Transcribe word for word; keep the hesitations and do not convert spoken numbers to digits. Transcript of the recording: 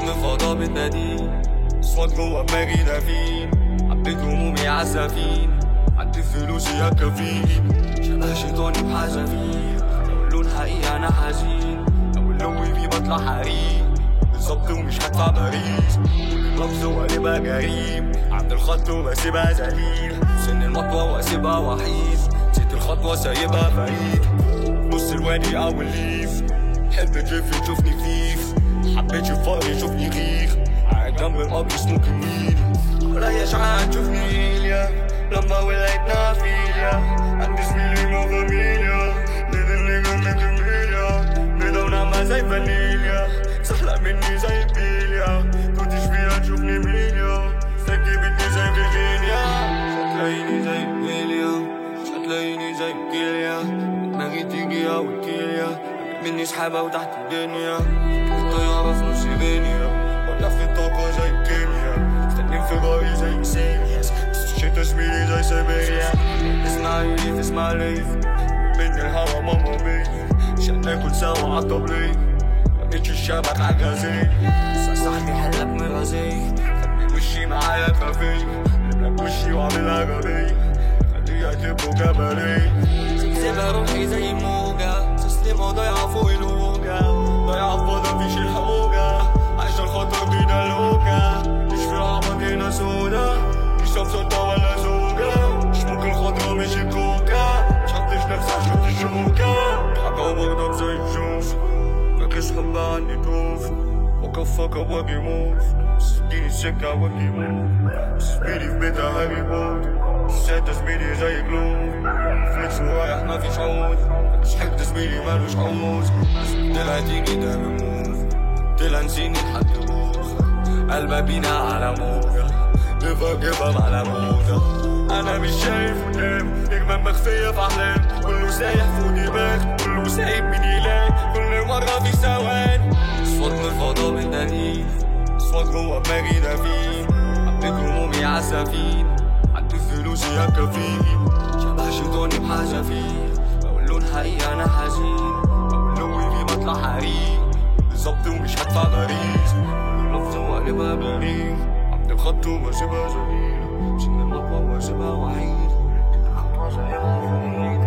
من فضا بالنديم، صوت جوا دماغي دفين، حبيت همومي عالسفين، عدي فلوسي يا كفيل، شبه شيطاني بحذافير، لو اللون حقيقي انا حزين، لو اللوي بيه بطلع حريم، بالظبط ومش هدفع باريس، لفظ وقلبها جريم، عند الخط وبسيبها ذليل، سن المطوة واسيبها وحيد، نسيت الخطوة سايبها فريد، نص الوادي او الليف، حب تلف تشوفني كيف، حبيت فقري يشوفني غير، قاعد جنب القبر سموك مين، ولا شحال تشوفني إيليا، لما ولقيتنا فيليا، عندي زميلي مو فاميليا، ليد النيجا من جميليا، بيضة ما زي فانيليا، سحلق مني زي بيليا، كنتش فيها تشوفني ميليا، سكي بيتني زي فيرجينيا، شتلاقيني زي بيليا، شتلاقيني زي كيليا، دماغي تيجي أو كيليا، مني سحابة وتحت الدنيا، الطيارة في نص غينيا، ولا في الطاقة زي كيميا، استني انفجاري زي سيريس، الشتا زميلي زي سيبيريا، اسمع يليف اسمع ليف، من الهوا ماما بيف، عشان ناكل سوا عالطبلية، مبقتش الشبك عالجازية، صحصحني حلك مرازية، خلي وشي معايا كافيه، قلبلك وشي وعاملها غبية، خليها تبقوا جبلية، سيبها روحي زي موجة، سيستمها ضايعة فوق الهوجة، ضايعة في فضا مفيش الحوجة، عشان خاطر بينا الهوجة، مش في عبطينا سودا، مش صفصوطة ولا زوجة، مش ممكن خضرا مش الكوكا، مشحطش نفسي عشان الشوكة، حاجة وبغضب زي الجوف، فاكس حب عني توف، وقف فك up واجي موف، اديني السكة واجي موف، زميلي في بيتها هاري بوتر، السادة زميلي زي جلوف، فليكس ورايح مفيش عود، مش حد زميلي مالوش عوز، طلع تيجي ده بموف، طلع نسيني لحد بوخ، قلبها بينا على موجة، نيفر جيف اب على موجة، أنا مش شايف قدام، نجمة مخفية في أحلام، كله سايح فوق دماغ، كله سايب مين يلاقي، كل مرة في ثواني، صوت من الفضا بالنديم، صوت جوا دماغي دفين، حبيت همومي عالسفين، عدي فلوسي يا كفيل، شبه شيطاني بحذافير، لو اللون حقيقي أنا حزين، لو اللوي بيه بطلع حريم، بالظبط ومش هدفع باريس، لفظ وقلبها جريم، عند الخط وبسيبها ذليل، سن المطوة واسيبها وحيد، الخطوة سايبها فريد.